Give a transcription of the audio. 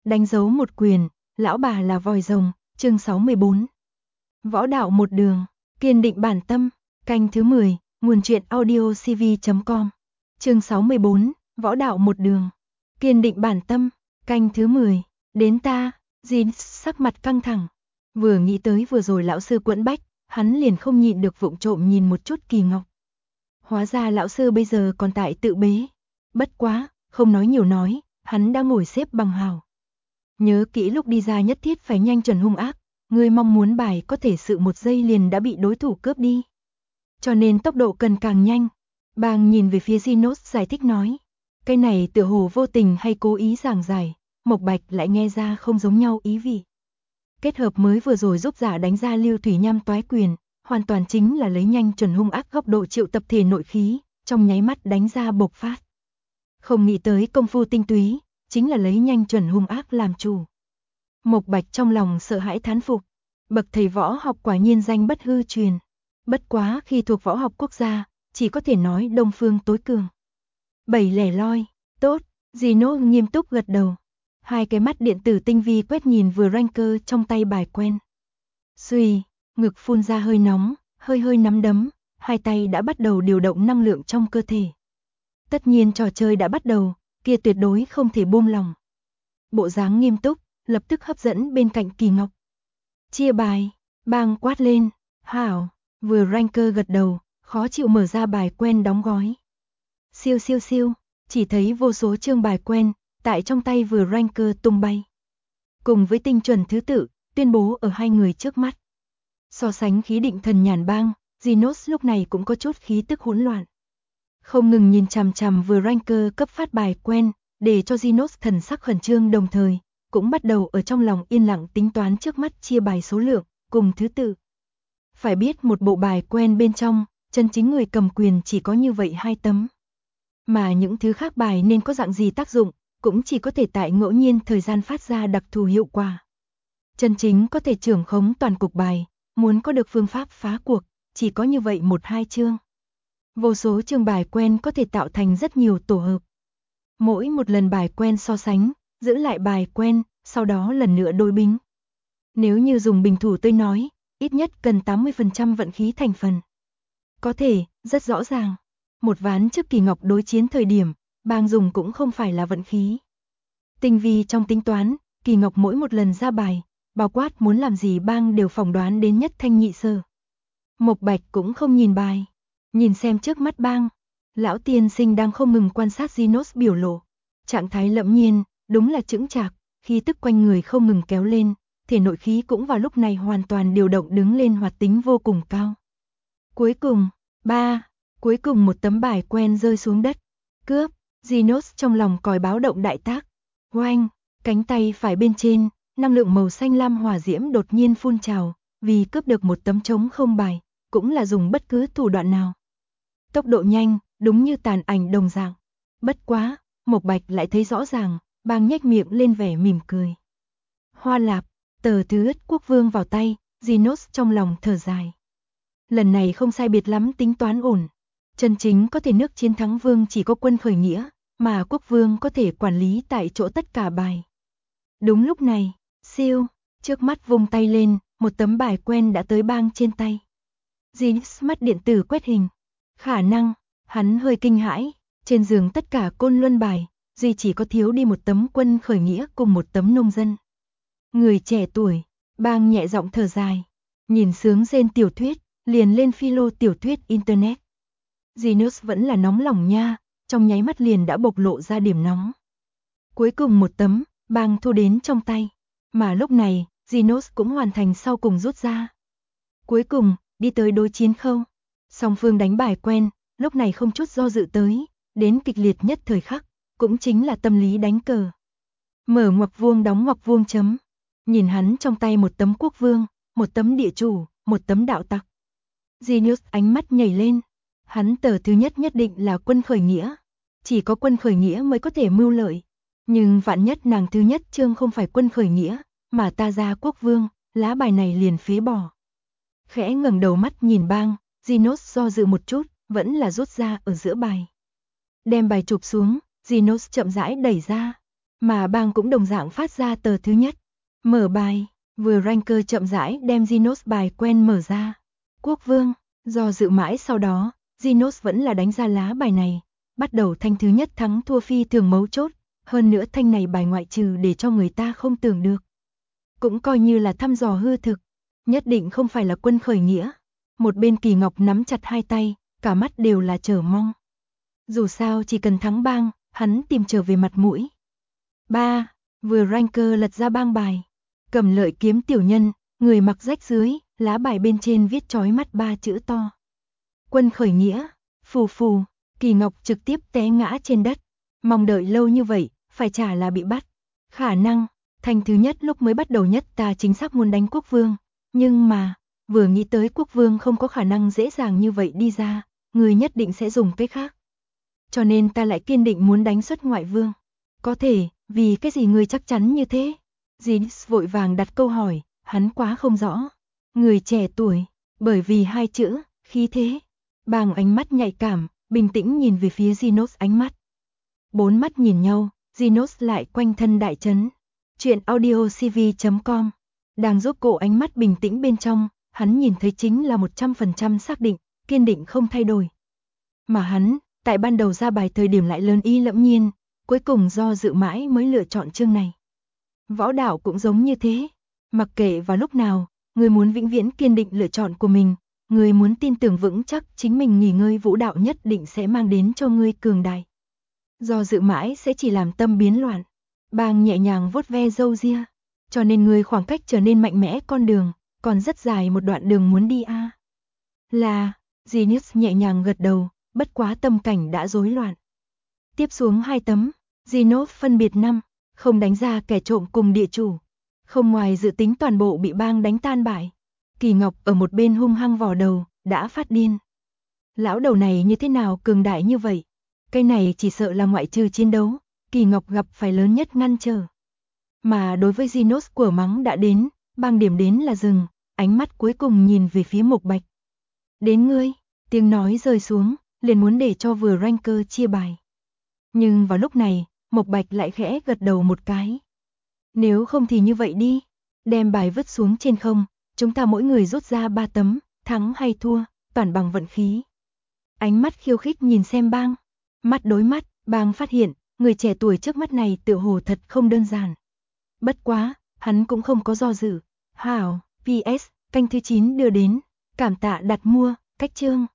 Đánh dấu một quyền, lão bà là vòi rồng, chương 64. Võ đạo một đường, kiên định bản tâm, canh thứ 10, nguồn truyện audio cv.com. Chương 64, võ đạo một đường, kiên định bản tâm, canh thứ 10, đến ta, Jin sắc mặt căng thẳng. Vừa nghĩ tới vừa rồi lão sư quẫn bách, hắn liền không nhịn được vụng trộm nhìn một chút Kỳ Ngọc. Hóa ra lão sư bây giờ còn tại tự bế. Bất quá, không nói nhiều nói, hắn đã ngồi xếp bằng hào. Nhớ kỹ lúc đi ra nhất thiết phải nhanh chuẩn hung ác, ngươi mong muốn bài có thể sự một giây liền đã bị đối thủ cướp đi. Cho nên tốc độ cần càng nhanh. Bang nhìn về phía Genos giải thích nói. Cái này tựa hồ vô tình hay cố ý giảng giải, Mộc Bạch lại nghe ra không giống nhau ý vị. Kết hợp mới vừa rồi giúp giả đánh ra lưu thủy nham toái quyền, hoàn toàn chính là lấy nhanh chuẩn hung ác góc độ triệu tập thể nội khí, trong nháy mắt đánh ra bộc phát. Không nghĩ tới công phu tinh túy, chính là lấy nhanh chuẩn hung ác làm chủ. Mộc Bạch trong lòng sợ hãi thán phục, bậc thầy võ học quả nhiên danh bất hư truyền. Bất quá khi thuộc võ học quốc gia, chỉ có thể nói Đông Phương tối cường. Bảy lẻ loi, tốt, Gino nghiêm túc gật đầu. Hai cái mắt điện tử tinh vi quét nhìn vừa ranker trong tay bài quen. Xuy, ngực phun ra hơi nóng, hơi nắm đấm, hai tay đã bắt đầu điều động năng lượng trong cơ thể. Tất nhiên trò chơi đã bắt đầu, kia tuyệt đối không thể buông lòng. Bộ dáng nghiêm túc, lập tức hấp dẫn bên cạnh Kỳ Ngọc. Chia bài, bang quát lên, hảo, vừa ranker gật đầu, khó chịu mở ra bài quen đóng gói. Siêu, chỉ thấy vô số chương bài quen, tại trong tay vừa ranker tung bay. Cùng với tinh chuẩn thứ tự, tuyên bố ở hai người trước mắt. So sánh khí định thần nhàn bang, Genos lúc này cũng có chút khí tức hỗn loạn. Không ngừng nhìn chằm chằm vừa ranker cấp phát bài quen, để cho Genos thần sắc khẩn trương đồng thời, cũng bắt đầu ở trong lòng yên lặng tính toán trước mắt chia bài số lượng, cùng thứ tự. Phải biết một bộ bài quen bên trong, chân chính người cầm quyền chỉ có như vậy 2 tấm. Mà những thứ khác bài nên có dạng gì tác dụng, cũng chỉ có thể tại ngẫu nhiên thời gian phát ra đặc thù hiệu quả. Chân chính có thể trưởng khống toàn cục bài, muốn có được phương pháp phá cuộc, chỉ có như vậy 1-2 chương. Vô số chương bài quen có thể tạo thành rất nhiều tổ hợp. Mỗi một lần bài quen so sánh, giữ lại bài quen, sau đó lần nữa đối bính. Nếu như dùng bình thủ tôi nói, ít nhất cần 80% vận khí thành phần. Có thể, rất rõ ràng, một ván trước Kỳ Ngọc đối chiến thời điểm, bang dùng cũng không phải là vận khí. Tinh vi trong tính toán, Kỳ Ngọc mỗi một lần ra bài, bao quát muốn làm gì bang đều phỏng đoán đến nhất thanh nhị sở. Mộc Bạch cũng không nhìn bài, nhìn xem trước mắt bang. Lão tiên sinh đang không ngừng quan sát Genos biểu lộ. Trạng thái lẫm nhiên, đúng là chững chạc, khí tức quanh người không ngừng kéo lên, thể nội khí cũng vào lúc này hoàn toàn điều động đứng lên hoạt tính vô cùng cao. Cuối cùng, cuối cùng một tấm bài quen rơi xuống đất. Cướp, Genos trong lòng còi báo động đại tác. Oanh, cánh tay phải bên trên, năng lượng màu xanh lam hỏa diễm đột nhiên phun trào, vì cướp được một tấm trống không bài, cũng là dùng bất cứ thủ đoạn nào. Tốc độ nhanh, đúng như tàn ảnh đồng dạng. Bất quá, Mộc Bạch lại thấy rõ ràng, bang nhếch miệng lên vẻ mỉm cười. Hoa lạp, tờ thứ ất quốc vương vào tay, Genos trong lòng thở dài. Lần này không sai biệt lắm tính toán ổn. Chân chính có thể nước chiến thắng vương chỉ có quân khởi nghĩa, mà quốc vương có thể quản lý tại chỗ tất cả bài. Đúng lúc này, siêu, trước mắt vung tay lên, một tấm bài quen đã tới bang trên tay. Genos mắt điện tử quét hình. Khả năng, hắn hơi kinh hãi, trên giường tất cả côn luân bài, duy chỉ có thiếu đi một tấm quân khởi nghĩa cùng một tấm nông dân. Người trẻ tuổi, bang nhẹ giọng thở dài, nhìn sướng rên tiểu thuyết, liền lên philo tiểu thuyết internet. Genos vẫn là nóng lòng nha, trong nháy mắt liền đã bộc lộ ra điểm nóng. Cuối cùng một tấm, bang thu đến trong tay, mà lúc này, Genos cũng hoàn thành sau cùng rút ra. Cuối cùng, đi tới đối chiến khâu. Song phương đánh bài quen, lúc này không chút do dự tới, đến kịch liệt nhất thời khắc, cũng chính là tâm lý đánh cờ. Mở ngoặc vuông đóng ngoặc vuông chấm. Nhìn hắn trong tay một tấm quốc vương, một tấm địa chủ, một tấm đạo tặc. Genos ánh mắt nhảy lên. Hắn tờ thứ nhất nhất định là quân khởi nghĩa. Chỉ có quân khởi nghĩa mới có thể mưu lợi. Nhưng vạn nhất nàng thứ nhất chương không phải quân khởi nghĩa, mà ta ra quốc vương, lá bài này liền phế bỏ. Khẽ ngẩng đầu mắt nhìn bang, Genos do dự một chút, vẫn là rút ra ở giữa bài. Đem bài chụp xuống, Genos chậm rãi đẩy ra. Mà bang cũng đồng dạng phát ra tờ thứ nhất. Mở bài, vừa ranker chậm rãi đem Genos bài quen mở ra. Quốc vương, do dự mãi sau đó, Genos vẫn là đánh ra lá bài này. Bắt đầu thanh thứ nhất thắng thua phi thường mấu chốt, hơn nữa thanh này bài ngoại trừ để cho người ta không tưởng được. Cũng coi như là thăm dò hư thực, nhất định không phải là quân khởi nghĩa. Một bên Kỳ Ngọc nắm chặt hai tay, cả mắt đều là chờ mong. Dù sao chỉ cần thắng bang, hắn tìm trở về mặt mũi. 3. Vừa ranker lật ra bang bài. Cầm Lợi kiếm tiểu nhân, người mặc rách dưới, lá bài bên trên viết chói mắt 3 chữ to. Quân khởi nghĩa, phù phù, Kỳ Ngọc trực tiếp té ngã trên đất. Mong đợi lâu như vậy, phải chả là bị bắt. Khả năng, thanh thứ nhất lúc mới bắt đầu nhất ta chính xác muốn đánh quốc vương. Nhưng mà, vừa nghĩ tới quốc vương không có khả năng dễ dàng như vậy đi ra, người nhất định sẽ dùng cái khác. Cho nên ta lại kiên định muốn đánh xuất ngoại vương. Có thể, vì cái gì người chắc chắn như thế? Jin vội vàng đặt câu hỏi, hắn quá không rõ. Người trẻ tuổi, bởi vì hai chữ, khí thế. Bàng ánh mắt nhạy cảm, bình tĩnh nhìn về phía Genos ánh mắt. Bốn mắt nhìn nhau, Genos lại quanh thân đại chấn. Chuyện audiocv.com. Đang giúp cổ ánh mắt bình tĩnh bên trong, hắn nhìn thấy chính là 100% xác định, kiên định không thay đổi. Mà hắn, tại ban đầu ra bài thời điểm lại lớn y lẫm nhiên, cuối cùng do dự mãi mới lựa chọn chương này. Võ đạo cũng giống như thế, mặc kệ vào lúc nào, người muốn vĩnh viễn kiên định lựa chọn của mình, người muốn tin tưởng vững chắc chính mình nghỉ ngơi vũ đạo nhất định sẽ mang đến cho ngươi cường đại. Do dự mãi sẽ chỉ làm tâm biến loạn. Bàng nhẹ nhàng vuốt ve râu ria, cho nên người khoảng cách trở nên mạnh mẽ con đường, còn rất dài một đoạn đường muốn đi a. Là, Genius nhẹ nhàng gật đầu, bất quá tâm cảnh đã rối loạn. Tiếp xuống 2 tấm, Genos phân biệt 5, không đánh ra kẻ trộm cùng địa chủ. Không ngoài dự tính toàn bộ bị bang đánh tan bại. Kỳ Ngọc ở một bên hung hăng vò đầu, đã phát điên. Lão đầu này như thế nào cường đại như vậy? Cái này chỉ sợ là ngoại trừ chiến đấu, Kỳ Ngọc gặp phải lớn nhất ngăn trở. Mà đối với Genos của mắng đã đến, bang điểm đến là dừng, ánh mắt cuối cùng nhìn về phía Mộc Bạch. Đến ngươi, tiếng nói rơi xuống, liền muốn để cho vừa ranker chia bài. Nhưng vào lúc này, Mộc Bạch lại khẽ gật đầu một cái. Nếu không thì như vậy đi, đem bài vứt xuống trên không, chúng ta mỗi người rút ra 3 tấm, thắng hay thua, toàn bằng vận khí. Ánh mắt khiêu khích nhìn xem bang. Mắt đối mắt, bang phát hiện, người trẻ tuổi trước mắt này tựa hồ thật không đơn giản. Bất quá, hắn cũng không có do dự. Hảo, PS, canh thứ 9 đưa đến, cảm tạ đặt mua, cách chương.